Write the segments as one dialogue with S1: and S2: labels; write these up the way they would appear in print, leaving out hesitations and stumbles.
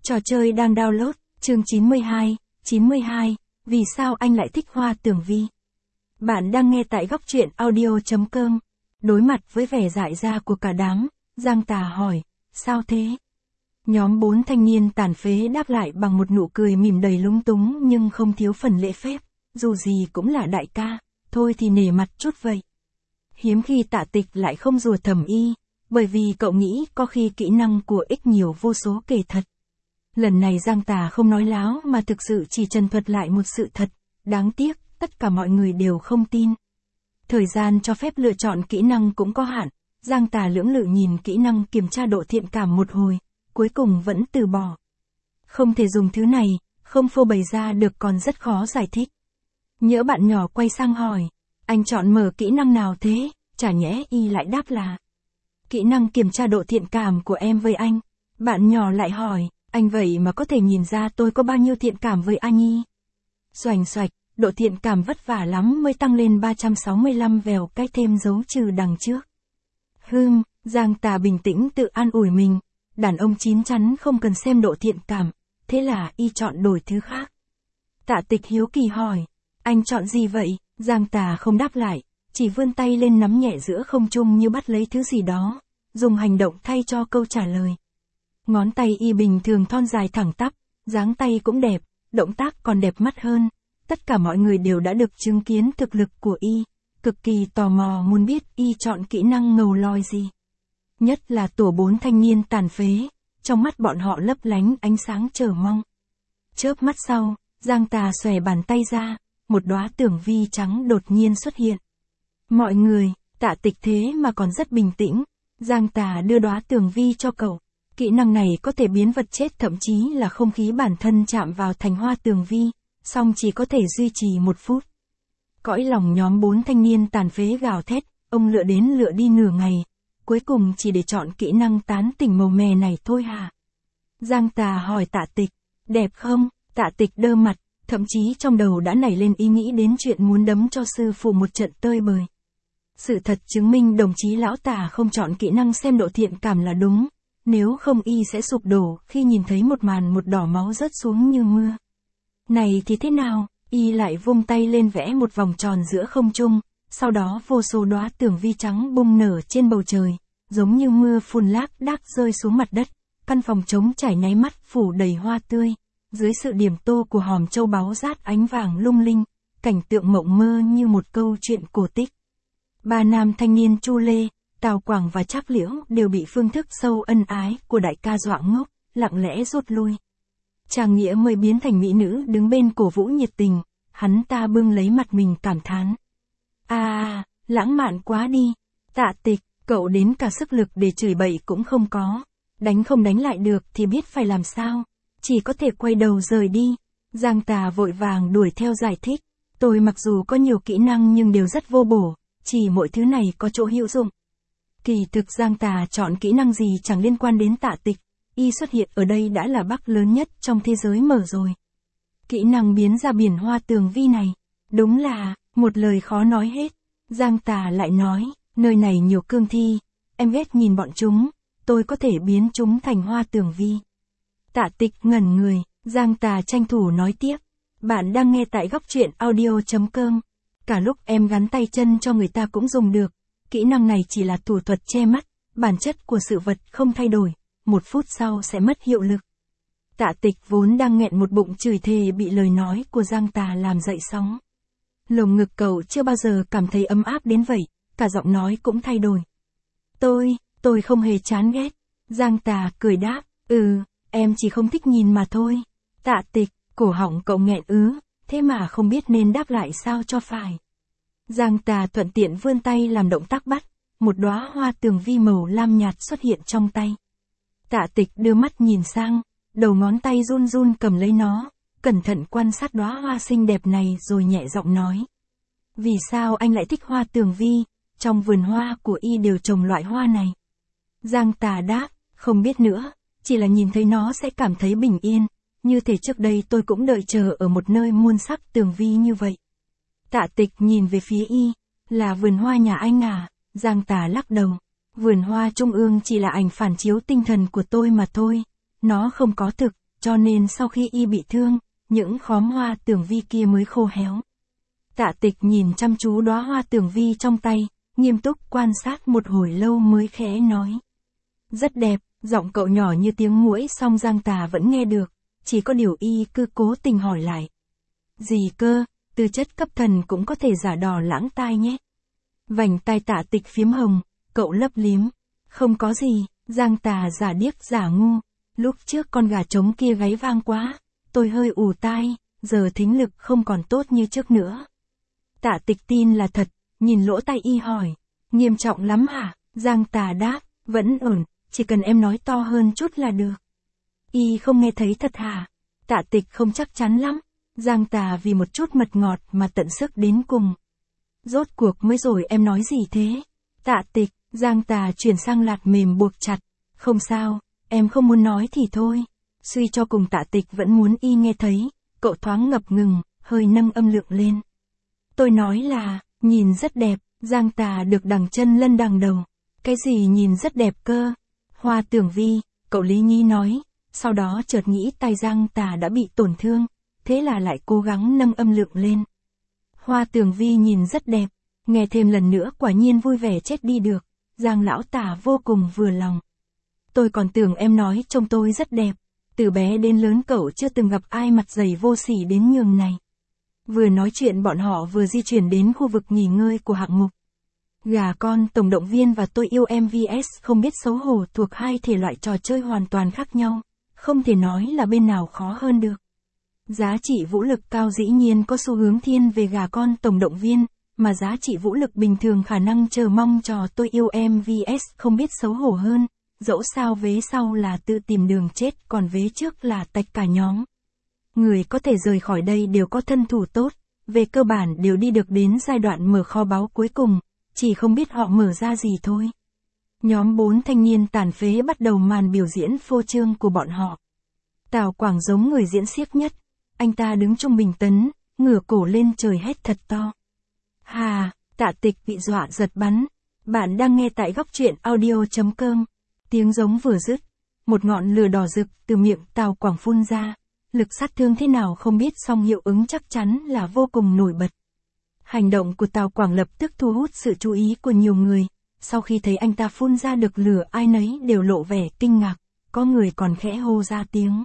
S1: Trò chơi đang download, chương 92, vì sao anh lại thích Hoa Tường Vi? Bạn đang nghe tại góc truyện audio.com. Đối mặt với vẻ dại ra của cả đám, Giang Tà hỏi, sao thế? Nhóm 4 thanh niên tàn phế đáp lại bằng một nụ cười mỉm đầy lúng túng nhưng không thiếu phần lễ phép, dù gì cũng là đại ca, thôi thì nể mặt chút vậy. Hiếm khi Tạ Tịch lại không rùa thầm y, bởi vì cậu nghĩ có khi kỹ năng của ích nhiều vô số kể thật. Lần này Giang Tà không nói láo mà thực sự chỉ trần thuật lại một sự thật, đáng tiếc, tất cả mọi người đều không tin. Thời gian cho phép lựa chọn kỹ năng cũng có hạn, Giang Tà lưỡng lự nhìn kỹ năng kiểm tra độ thiện cảm một hồi, cuối cùng vẫn từ bỏ. Không thể dùng thứ này, không phô bày ra được còn rất khó giải thích. Nhỡ bạn nhỏ quay sang hỏi, anh chọn mở kỹ năng nào thế, chả nhẽ y lại đáp là kỹ năng kiểm tra độ thiện cảm của em với anh. Bạn nhỏ lại hỏi, anh vậy mà có thể nhìn ra tôi có bao nhiêu thiện cảm với anh y. Xoành xoạch, độ thiện cảm vất vả lắm mới tăng lên 365 vèo cái thêm dấu trừ đằng trước. Giang Tà bình tĩnh tự an ủi mình, đàn ông chín chắn không cần xem độ thiện cảm, thế là y chọn đổi thứ khác. Tạ Tịch hiếu kỳ hỏi, anh chọn gì vậy? Giang Tà không đáp lại, chỉ vươn tay lên nắm nhẹ giữa không trung như bắt lấy thứ gì đó, dùng hành động thay cho câu trả lời. Ngón tay y bình thường thon dài thẳng tắp, dáng tay cũng đẹp, động tác còn đẹp mắt hơn. Tất cả mọi người đều đã được chứng kiến thực lực của y, cực kỳ tò mò muốn biết y chọn kỹ năng ngầu lòi gì. Nhất là tổ 4 thanh niên tàn phế, trong mắt bọn họ lấp lánh ánh sáng chờ mong. Chớp mắt sau, Giang Tà xòe bàn tay ra, một đóa tưởng vi trắng đột nhiên xuất hiện. Mọi người, Tạ Tịch thế mà còn rất bình tĩnh, Giang Tà đưa đóa tường vi cho cậu. Kỹ năng này có thể biến vật chết thậm chí là không khí bản thân chạm vào thành hoa tường vi, song chỉ có thể duy trì 1 phút. Cõi lòng nhóm 4 thanh niên tàn phế gào thét, ông lựa đến lựa đi nửa ngày, cuối cùng chỉ để chọn kỹ năng tán tỉnh màu mè này thôi hả? Giang Tà hỏi Tạ Tịch, đẹp không? Tạ Tịch đơ mặt, thậm chí trong đầu đã nảy lên ý nghĩ đến chuyện muốn đấm cho sư phụ một trận tơi bời. Sự thật chứng minh đồng chí lão Tà không chọn kỹ năng xem độ thiện cảm là đúng. Nếu không y sẽ sụp đổ khi nhìn thấy một màn một đỏ máu rớt xuống như mưa. Này thì thế nào, y lại vung tay lên vẽ một vòng tròn giữa không trung, sau đó vô số đóa tường vi trắng bung nở trên bầu trời, giống như mưa phùn lác đác rơi xuống mặt đất, căn phòng trống trải nháy mắt phủ đầy hoa tươi, dưới sự điểm tô của hòm châu báu rát ánh vàng lung linh, cảnh tượng mộng mơ như một câu chuyện cổ tích. 3 nam thanh niên Chu Lê, Tào Quảng và Trác Liễu đều bị phương thức sâu ân ái của đại ca dọa ngốc, lặng lẽ rút lui. Tràng Nghĩa mới biến thành mỹ nữ đứng bên cổ vũ nhiệt tình, hắn ta bưng lấy mặt mình cảm thán. Lãng mạn quá đi. Tạ Tịch, cậu đến cả sức lực để chửi bậy cũng không có. Đánh không đánh lại được thì biết phải làm sao. Chỉ có thể quay đầu rời đi. Giang Tà vội vàng đuổi theo giải thích. Tôi mặc dù có nhiều kỹ năng nhưng đều rất vô bổ, chỉ mỗi thứ này có chỗ hữu dụng. Kỳ thực Giang Tà chọn kỹ năng gì chẳng liên quan đến Tạ Tịch, y xuất hiện ở đây đã là bug lớn nhất trong thế giới mở rồi. Kỹ năng biến ra biển hoa tường vi này, đúng là, một lời khó nói hết. Giang Tà lại nói, nơi này nhiều cương thi, em ghét nhìn bọn chúng, tôi có thể biến chúng thành hoa tường vi. Tạ Tịch ngẩn người, Giang Tà tranh thủ nói tiếp, bạn đang nghe tại góc truyện audio.com. Cả lúc em gắn tay chân cho người ta cũng dùng được. Kỹ năng này chỉ là thủ thuật che mắt, bản chất của sự vật không thay đổi, 1 phút sau sẽ mất hiệu lực. Tạ Tịch vốn đang nghẹn một bụng chửi thề bị lời nói của Giang Tà làm dậy sóng. Lồng ngực cậu chưa bao giờ cảm thấy ấm áp đến vậy, cả giọng nói cũng thay đổi. Tôi không hề chán ghét. Giang Tà cười đáp, em chỉ không thích nhìn mà thôi. Tạ Tịch, cổ họng cậu nghẹn thế mà không biết nên đáp lại sao cho phải. Giang Tà thuận tiện vươn tay làm động tác bắt, một đóa hoa tường vi màu lam nhạt xuất hiện trong tay. Tạ Tịch đưa mắt nhìn sang, đầu ngón tay run run cầm lấy nó, cẩn thận quan sát đóa hoa xinh đẹp này rồi nhẹ giọng nói. Vì sao anh lại thích hoa tường vi, trong vườn hoa của y đều trồng loại hoa này? Giang Tà đáp, không biết nữa, chỉ là nhìn thấy nó sẽ cảm thấy bình yên, như thể trước đây tôi cũng đợi chờ ở một nơi muôn sắc tường vi như vậy. Tạ Tịch nhìn về phía y, là vườn hoa nhà anh à? Giang Tà lắc đầu, vườn hoa trung ương chỉ là ảnh phản chiếu tinh thần của tôi mà thôi, nó không có thực, cho nên sau khi y bị thương, những khóm hoa tường vi kia mới khô héo. Tạ Tịch nhìn chăm chú đóa hoa tường vi trong tay, nghiêm túc quan sát một hồi lâu mới khẽ nói. Rất đẹp, giọng cậu nhỏ như tiếng muỗi song Giang Tà vẫn nghe được, chỉ có điều y cứ cố tình hỏi lại. Gì cơ, tư chất cấp thần cũng có thể giả đò lãng tai nhé. Vành tai Tạ Tịch phiếm hồng, cậu lấp liếm. Không có gì, Giang Tà giả điếc giả ngu. Lúc trước con gà trống kia gáy vang quá, tôi hơi ù tai, giờ thính lực không còn tốt như trước nữa. Tạ Tịch tin là thật, nhìn lỗ tai y hỏi. Nghiêm trọng lắm hả? Giang Tà đáp, vẫn ổn, chỉ cần em nói to hơn chút là được. Y không nghe thấy thật hả? Tạ Tịch không chắc chắn lắm. Giang Tà vì một chút mật ngọt mà tận sức đến cùng. Rốt cuộc mới rồi em nói gì thế? Tạ Tịch, Giang Tà chuyển sang lạt mềm buộc chặt. Không sao, em không muốn nói thì thôi. Suy cho cùng Tạ Tịch vẫn muốn y nghe thấy, cậu thoáng ngập ngừng, hơi nâng âm lượng lên. Tôi nói là, nhìn rất đẹp, Giang Tà được đằng chân lân đằng đầu. Cái gì nhìn rất đẹp cơ? Hoa tường vi, cậu Lý Nhi nói, sau đó chợt nghĩ tay Giang Tà đã bị tổn thương, thế là lại cố gắng nâng âm lượng lên. Hoa tường vi nhìn rất đẹp, nghe thêm lần nữa quả nhiên vui vẻ chết đi được, Giang lão Tà vô cùng vừa lòng. Tôi còn tưởng em nói trông tôi rất đẹp, từ bé đến lớn cậu chưa từng gặp ai mặt dày vô sỉ đến nhường này. Vừa nói chuyện bọn họ vừa di chuyển đến khu vực nghỉ ngơi của hạng mục. Gà con tổng động viên và tôi yêu em vs không biết xấu hổ thuộc hai thể loại trò chơi hoàn toàn khác nhau, không thể nói là bên nào khó hơn được. Giá trị vũ lực cao dĩ nhiên có xu hướng thiên về gà con tổng động viên, mà giá trị vũ lực bình thường khả năng chờ mong trò tôi yêu em vs không biết xấu hổ hơn, dẫu sao vế sau là tự tìm đường chết còn vế trước là tạch cả nhóm. Người có thể rời khỏi đây đều có thân thủ tốt, về cơ bản đều đi được đến giai đoạn mở kho báu cuối cùng, chỉ không biết họ mở ra gì thôi. Nhóm 4 thanh niên tàn phế bắt đầu màn biểu diễn phô trương của bọn họ. Tào Quảng giống người diễn xiếc nhất, anh ta đứng trung bình tấn, ngửa cổ lên trời hét thật to. Hà, Tạ Tịch bị dọa giật bắn. Bạn đang nghe tại góc truyện audio.com. Tiếng giống vừa dứt, một ngọn lửa đỏ rực từ miệng Tào Quảng phun ra. Lực sát thương thế nào không biết song hiệu ứng chắc chắn là vô cùng nổi bật. Hành động của Tào Quảng lập tức thu hút sự chú ý của nhiều người. Sau khi thấy anh ta phun ra được lửa ai nấy đều lộ vẻ kinh ngạc, có người còn khẽ hô ra tiếng.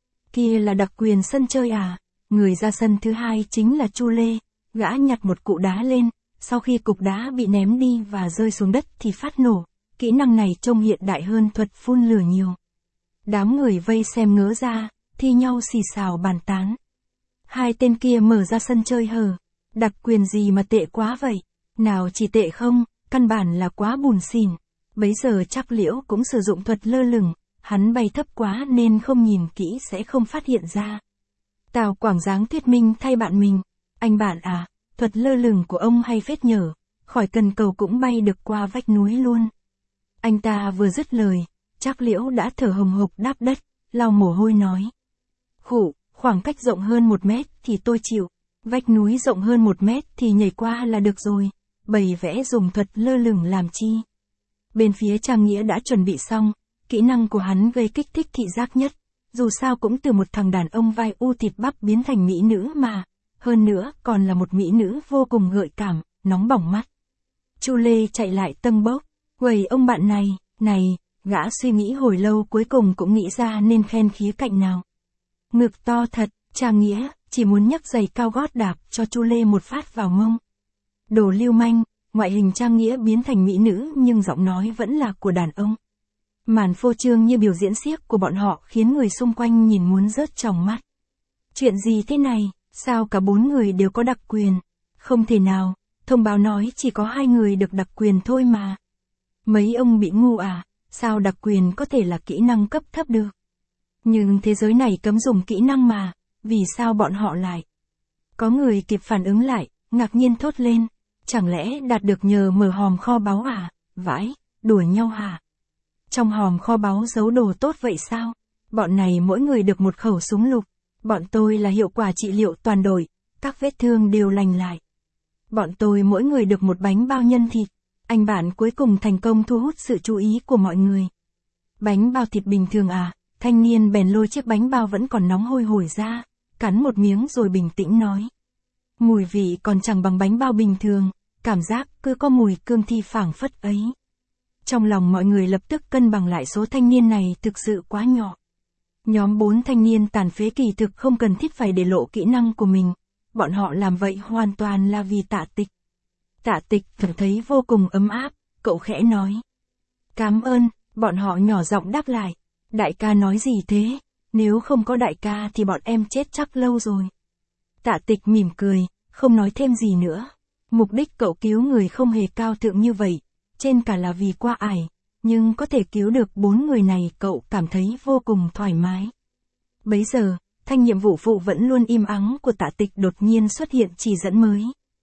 S1: Kia là đặc quyền sân chơi à? Người ra sân thứ hai chính là Chu Lê, gã nhặt một cục đá lên, sau khi cục đá bị ném đi và rơi xuống đất thì phát nổ, kỹ năng này trông hiện đại hơn thuật phun lửa nhiều. Đám người vây xem ngớ ra, thi nhau xì xào bàn tán. Hai tên kia mở ra sân chơi hờ, đặc quyền gì mà tệ quá vậy? Nào chỉ tệ không, căn bản là quá bùn xỉn. Bấy giờ Trác Liễu cũng sử dụng thuật lơ lửng, hắn bay thấp quá nên không nhìn kỹ sẽ không phát hiện ra. Tào Quảng dáng thuyết minh thay bạn mình. Anh bạn à, thuật lơ lửng của ông hay phết nhở, khỏi cần cầu cũng bay được qua vách núi luôn. Anh ta vừa dứt lời, Trác Liễu đã thở hồng hộc đáp đất, lau mồ hôi nói. Khụ, khoảng cách rộng hơn 1 mét thì tôi chịu, vách núi rộng hơn 1 mét thì nhảy qua là được rồi, bày vẽ dùng thuật lơ lửng làm chi. Bên phía Trang Nghĩa đã chuẩn bị xong, kỹ năng của hắn gây kích thích thị giác nhất, dù sao cũng từ một thằng đàn ông vai u thịt bắp biến thành mỹ nữ mà, hơn nữa còn là một mỹ nữ vô cùng gợi cảm, nóng bỏng mắt. Chu Lê chạy lại tâng bốc, quầy ông bạn này, gã suy nghĩ hồi lâu cuối cùng cũng nghĩ ra nên khen khía cạnh nào. Ngực to thật, Trang Nghĩa, chỉ muốn nhấc giày cao gót đạp cho Chu Lê một phát vào mông. Đồ lưu manh, ngoại hình Trang Nghĩa biến thành mỹ nữ nhưng giọng nói vẫn là của đàn ông. Màn phô trương như biểu diễn xiếc của bọn họ khiến người xung quanh nhìn muốn rớt tròng mắt. Chuyện gì thế này, sao cả 4 người đều có đặc quyền? Không thể nào, thông báo nói chỉ có 2 người được đặc quyền thôi mà. Mấy ông bị ngu à, sao đặc quyền có thể là kỹ năng cấp thấp được? Nhưng thế giới này cấm dùng kỹ năng mà, vì sao bọn họ lại? Có người kịp phản ứng lại, ngạc nhiên thốt lên, chẳng lẽ đạt được nhờ mở hòm kho báu à? Vãi, đùa nhau hả? Trong hòm kho báu giấu đồ tốt vậy sao? Bọn này mỗi người được một khẩu súng lục, bọn tôi là hiệu quả trị liệu toàn đội, các vết thương đều lành lại. Bọn tôi mỗi người được một bánh bao nhân thịt, anh bạn cuối cùng thành công thu hút sự chú ý của mọi người. Bánh bao thịt bình thường à? thanh niên bèn lôi chiếc bánh bao vẫn còn nóng hôi hổi ra, cắn một miếng rồi bình tĩnh nói. Mùi vị còn chẳng bằng bánh bao bình thường, cảm giác cứ có mùi cương thi phảng phất ấy. Trong lòng mọi người lập tức cân bằng lại số thanh niên này thực sự quá nhỏ. Nhóm 4 thanh niên tàn phế kỳ thực không cần thiết phải để lộ kỹ năng của mình, bọn họ làm vậy hoàn toàn là vì Tạ Tịch. Tạ Tịch cảm thấy vô cùng ấm áp, cậu khẽ nói. Cảm ơn, bọn họ nhỏ giọng đáp lại. Đại ca nói gì thế, nếu không có đại ca thì bọn em chết chắc lâu rồi. Tạ Tịch mỉm cười, không nói thêm gì nữa. Mục đích cậu cứu người không hề cao thượng như vậy, trên cả là vì qua ải, nhưng có thể cứu được 4 người này cậu cảm thấy vô cùng thoải mái. Bấy giờ, thanh nhiệm vụ phụ vẫn luôn im ắng của Tạ Tịch đột nhiên xuất hiện chỉ dẫn mới.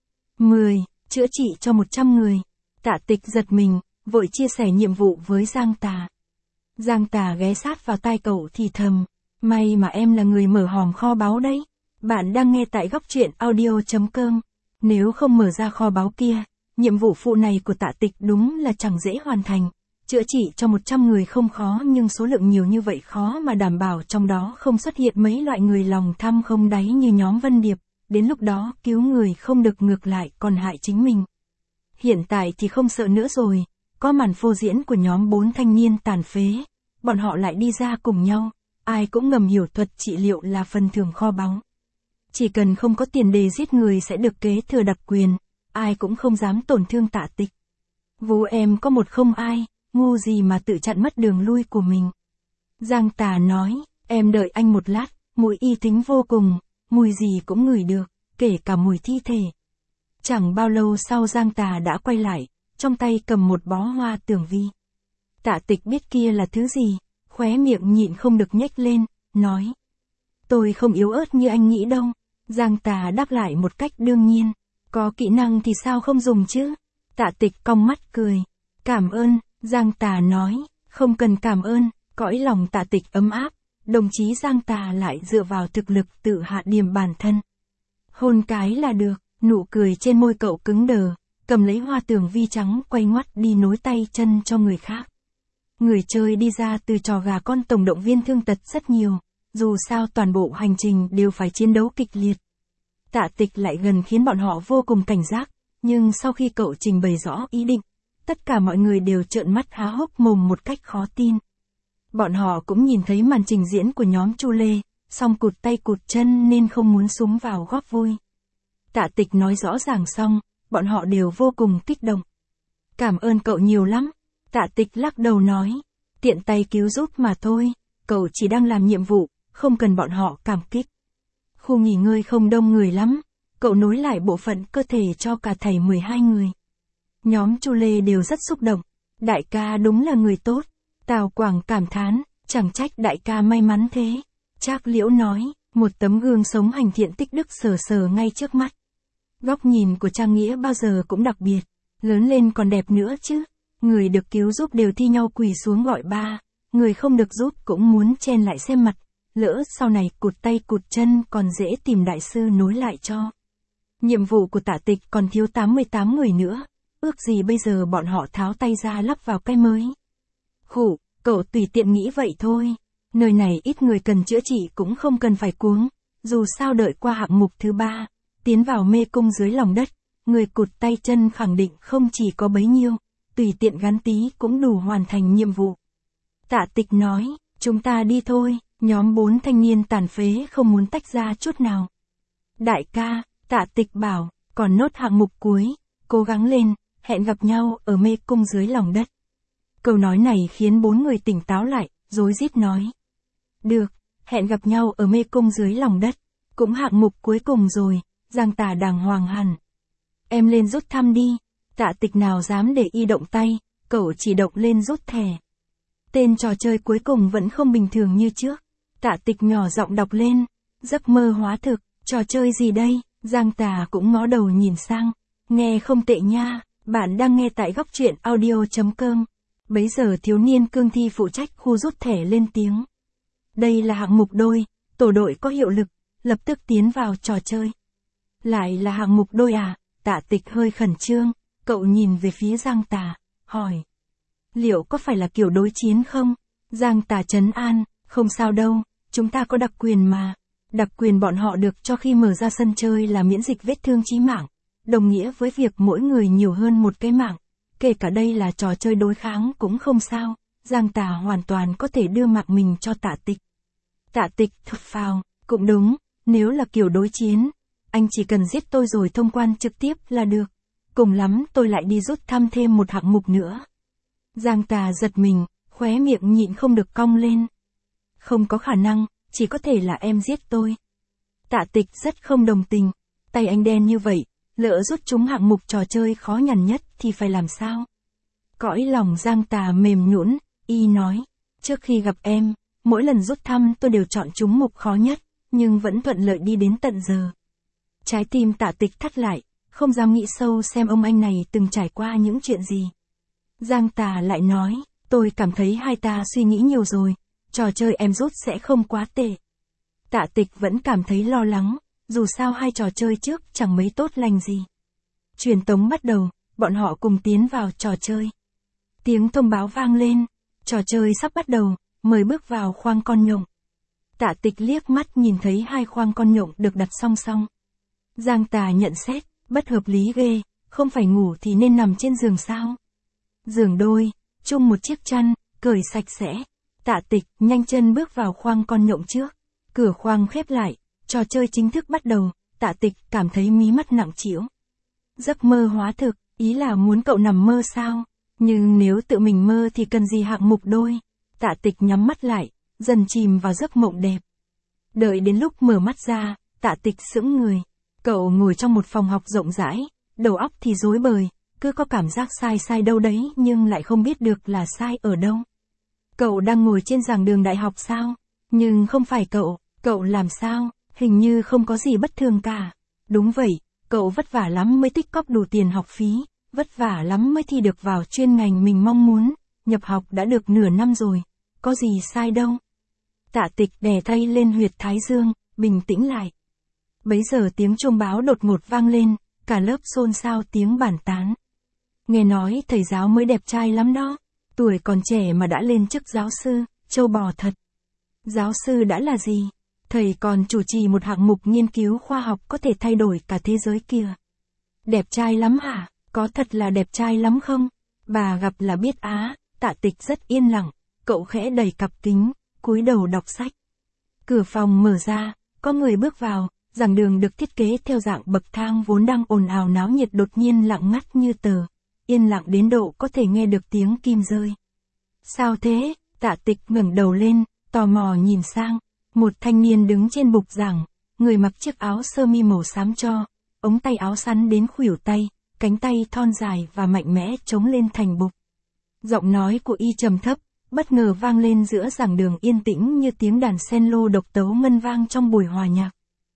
S1: 10. Chữa trị cho 100 người. Tạ Tịch giật mình, vội chia sẻ nhiệm vụ với Giang Tà. Giang Tà ghé sát vào tai cậu thì thầm. May mà em là người mở hòm kho báu đấy. Bạn đang nghe tại góc truyện audio.com. Nếu không mở ra kho báu kia, nhiệm vụ phụ này của Tạ Tịch đúng là chẳng dễ hoàn thành. Chữa trị cho 100 người không khó nhưng số lượng nhiều như vậy khó mà đảm bảo trong đó không xuất hiện mấy loại người lòng tham không đáy như nhóm Vân Điệp. Đến lúc đó cứu người không được ngược lại còn hại chính mình. Hiện tại thì không sợ nữa rồi, có màn phô diễn của nhóm 4 thanh niên tàn phế. Bọn họ lại đi ra cùng nhau, ai cũng ngầm hiểu thuật trị liệu là phần thưởng kho báu. Chỉ cần không có tiền đề giết người sẽ được kế thừa đặc quyền, ai cũng không dám tổn thương Tạ Tịch. Vú em có một không ai, ngu gì mà tự chặn mất đường lui của mình. Giang Tà nói, em đợi anh một lát, mùi y tính vô cùng, mùi gì cũng ngửi được, kể cả mùi thi thể. Chẳng bao lâu sau Giang Tà đã quay lại, trong tay cầm một bó hoa tưởng vi. Tạ Tịch biết kia là thứ gì, khóe miệng nhịn không được nhếch lên, nói. Tôi không yếu ớt như anh nghĩ đâu. Giang Tà đáp lại một cách đương nhiên. Có kỹ năng thì sao không dùng chứ? Tạ Tịch cong mắt cười. Cảm ơn, Giang Tà nói. Không cần cảm ơn, cõi lòng Tạ Tịch ấm áp. Đồng chí Giang Tà lại dựa vào thực lực tự hạ điểm bản thân. Hôn cái là được, nụ cười trên môi cậu cứng đờ. Cầm lấy hoa tường vi trắng quay ngoắt đi nối tay chân cho người khác. Người chơi đi ra từ trò gà con tổng động viên thương tật rất nhiều. Dù sao toàn bộ hành trình đều phải chiến đấu kịch liệt. Tạ Tịch lại gần khiến bọn họ vô cùng cảnh giác, nhưng sau khi cậu trình bày rõ ý định, tất cả mọi người đều trợn mắt há hốc mồm một cách khó tin. Bọn họ cũng nhìn thấy màn trình diễn của nhóm Chu Lê, song cụt tay cụt chân nên không muốn xúm vào góp vui. Tạ Tịch nói rõ ràng xong, bọn họ đều vô cùng kích động. Cảm ơn cậu nhiều lắm. Tạ Tịch lắc đầu nói, tiện tay cứu giúp mà thôi, cậu chỉ đang làm nhiệm vụ, không cần bọn họ cảm kích. Khu nghỉ ngơi không đông người lắm, cậu nối lại bộ phận cơ thể cho cả thảy 12 người. Nhóm Chu Lê đều rất xúc động, đại ca đúng là người tốt. Tào Quảng cảm thán, chẳng trách đại ca may mắn thế. Trác Liễu nói, một tấm gương sống hành thiện tích đức sờ sờ ngay trước mắt. Góc nhìn của Trang Nghĩa bao giờ cũng đặc biệt, lớn lên còn đẹp nữa chứ. Người được cứu giúp đều thi nhau quỳ xuống gọi ba, người không được giúp cũng muốn chen lại xem mặt. Lỡ sau này cụt tay cụt chân còn dễ tìm đại sư nối lại cho. Nhiệm vụ của Tạ Tịch còn thiếu 88 người nữa, ước gì bây giờ bọn họ tháo tay ra lắp vào cái mới. Khủ, cậu tùy tiện nghĩ vậy thôi. Nơi này ít người cần chữa trị cũng không cần phải cuống, dù sao đợi qua hạng mục thứ 3, tiến vào mê cung dưới lòng đất, người cụt tay chân khẳng định không chỉ có bấy nhiêu, tùy tiện gắn tí cũng đủ hoàn thành nhiệm vụ. Tạ Tịch nói, chúng ta đi thôi. Nhóm 4 thanh niên tàn phế không muốn tách ra chút nào. Đại ca, Tạ Tịch bảo, còn nốt hạng mục cuối, cố gắng lên, hẹn gặp nhau ở mê cung dưới lòng đất. Câu nói này khiến 4 người tỉnh táo lại, rối rít nói. Được, hẹn gặp nhau ở mê cung dưới lòng đất, cũng hạng mục cuối cùng rồi, Giang Tà đàng hoàng hẳn. Em lên rút thăm đi, Tạ Tịch nào dám để y động tay, cậu chỉ động lên rút thẻ. Tên trò chơi cuối cùng vẫn không bình thường như trước. Tạ Tịch nhỏ giọng đọc lên, giấc mơ hóa thực, trò chơi gì đây? Giang Tà cũng ngó đầu nhìn sang, nghe không tệ nha, bạn đang nghe tại góc truyện audio.com. Bấy giờ thiếu niên cương thi phụ trách khu rút thẻ lên tiếng. Đây là hạng mục đôi, tổ đội có hiệu lực, lập tức tiến vào trò chơi. Lại là hạng mục đôi à? Tạ Tịch hơi khẩn trương, cậu nhìn về phía Giang Tà, hỏi. Liệu có phải là kiểu đối chiến không? Giang Tà trấn an, Không sao đâu, chúng ta có đặc quyền mà. Đặc quyền bọn họ được cho khi mở ra sân chơi là miễn dịch vết thương chí mạng, đồng nghĩa với việc mỗi người nhiều hơn một cái mạng. Kể cả đây là trò chơi đối kháng cũng không sao, Giang Tà hoàn toàn có thể đưa mạng mình cho Tạ Tịch. Tạ Tịch thụt phào, cũng đúng, nếu là kiểu đối chiến, anh chỉ cần giết tôi rồi thông quan trực tiếp là được. Cùng lắm tôi lại đi rút thăm thêm một hạng mục nữa. Giang Tà giật mình, khóe miệng nhịn không được cong lên. Không có khả năng, chỉ có thể là em giết tôi. Tạ Tịch rất không đồng tình, tay anh đen như vậy, lỡ rút trúng hạng mục trò chơi khó nhằn nhất thì phải làm sao? Cõi lòng Giang Tà mềm nhũn, y nói, trước khi gặp em, mỗi lần rút thăm tôi đều chọn trúng mục khó nhất, nhưng vẫn thuận lợi đi đến tận giờ. Trái tim Tạ Tịch thắt lại, không dám nghĩ sâu xem ông anh này từng trải qua những chuyện gì. Giang Tà lại nói, tôi cảm thấy hai ta suy nghĩ nhiều rồi, trò chơi em rút sẽ không quá tệ. Tạ Tịch vẫn cảm thấy lo lắng, dù sao hai trò chơi trước chẳng mấy tốt lành gì. Truyền tống bắt đầu, bọn họ cùng tiến vào trò chơi. Tiếng thông báo vang lên, trò chơi sắp bắt đầu, mời bước vào khoang con nhộng. Tạ Tịch liếc mắt nhìn thấy hai khoang con nhộng được đặt song song. Giang Tà nhận xét, bất hợp lý ghê, không phải ngủ thì nên nằm trên giường sao? Giường đôi, chung một chiếc chăn, cởi sạch sẽ. Tạ Tịch nhanh chân bước vào khoang con nhộng trước. Cửa khoang khép lại, trò chơi chính thức bắt đầu, Tạ Tịch cảm thấy mí mắt nặng trĩu. Giấc mơ hóa thực, ý là muốn cậu nằm mơ sao? Nhưng nếu tự mình mơ thì cần gì hạng mục đôi? Tạ Tịch nhắm mắt lại, dần chìm vào giấc mộng đẹp. Đợi đến lúc mở mắt ra, Tạ Tịch sững người. Cậu ngồi trong một phòng học rộng rãi, đầu óc thì rối bời, cứ có cảm giác sai đâu đấy nhưng lại không biết được là sai ở đâu. Cậu đang ngồi trên giảng đường đại học sao? Nhưng không phải cậu làm sao? Hình như không có gì bất thường cả. Đúng vậy, cậu vất vả lắm mới tích cóp đủ tiền học phí, vất vả lắm mới thi được vào chuyên ngành mình mong muốn, nhập học đã được nửa năm rồi, có gì sai đâu. Tạ Tịch đè tay lên huyệt thái dương, bình tĩnh lại. Bấy giờ tiếng chuông báo đột ngột vang lên, cả lớp xôn xao tiếng bàn tán. Nghe nói thầy giáo mới đẹp trai lắm đó, tuổi còn trẻ mà đã lên chức giáo sư, trâu bò thật. Giáo sư đã là gì? Thầy còn chủ trì một hạng mục nghiên cứu khoa học có thể thay đổi cả thế giới kìa. Đẹp trai lắm hả? Có thật là đẹp trai lắm không? Bà gặp là biết á. Tạ Tịch rất yên lặng, cậu khẽ đẩy cặp kính, cúi đầu đọc sách. Cửa phòng mở ra, có người bước vào, giảng đường được thiết kế theo dạng bậc thang vốn đang ồn ào náo nhiệt đột nhiên lặng ngắt như tờ, yên lặng đến độ có thể nghe được tiếng kim rơi. Sao thế? Tạ Tịch ngẩng đầu lên, tò mò nhìn sang, một thanh niên đứng trên bục giảng, người mặc chiếc áo sơ mi màu xám cho, ống tay áo sắn đến khuỷu tay, cánh tay thon dài và mạnh mẽ chống lên thành bục. Giọng nói của y trầm thấp, bất ngờ vang lên giữa giảng đường yên tĩnh như tiếng đàn cello độc tấu ngân vang trong buổi hòa nhạc.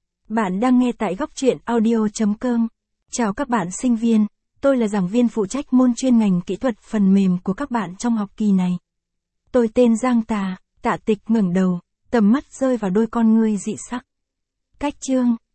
S1: Bạn đang nghe tại Góc Truyện Audio.com. Chào các bạn sinh viên, tôi là giảng viên phụ trách môn chuyên ngành kỹ thuật phần mềm của các bạn trong học kỳ này. Tôi tên Giang Tà. Tạ Tịch ngẩng đầu, tầm mắt rơi vào đôi con ngươi dị sắc. Cách chương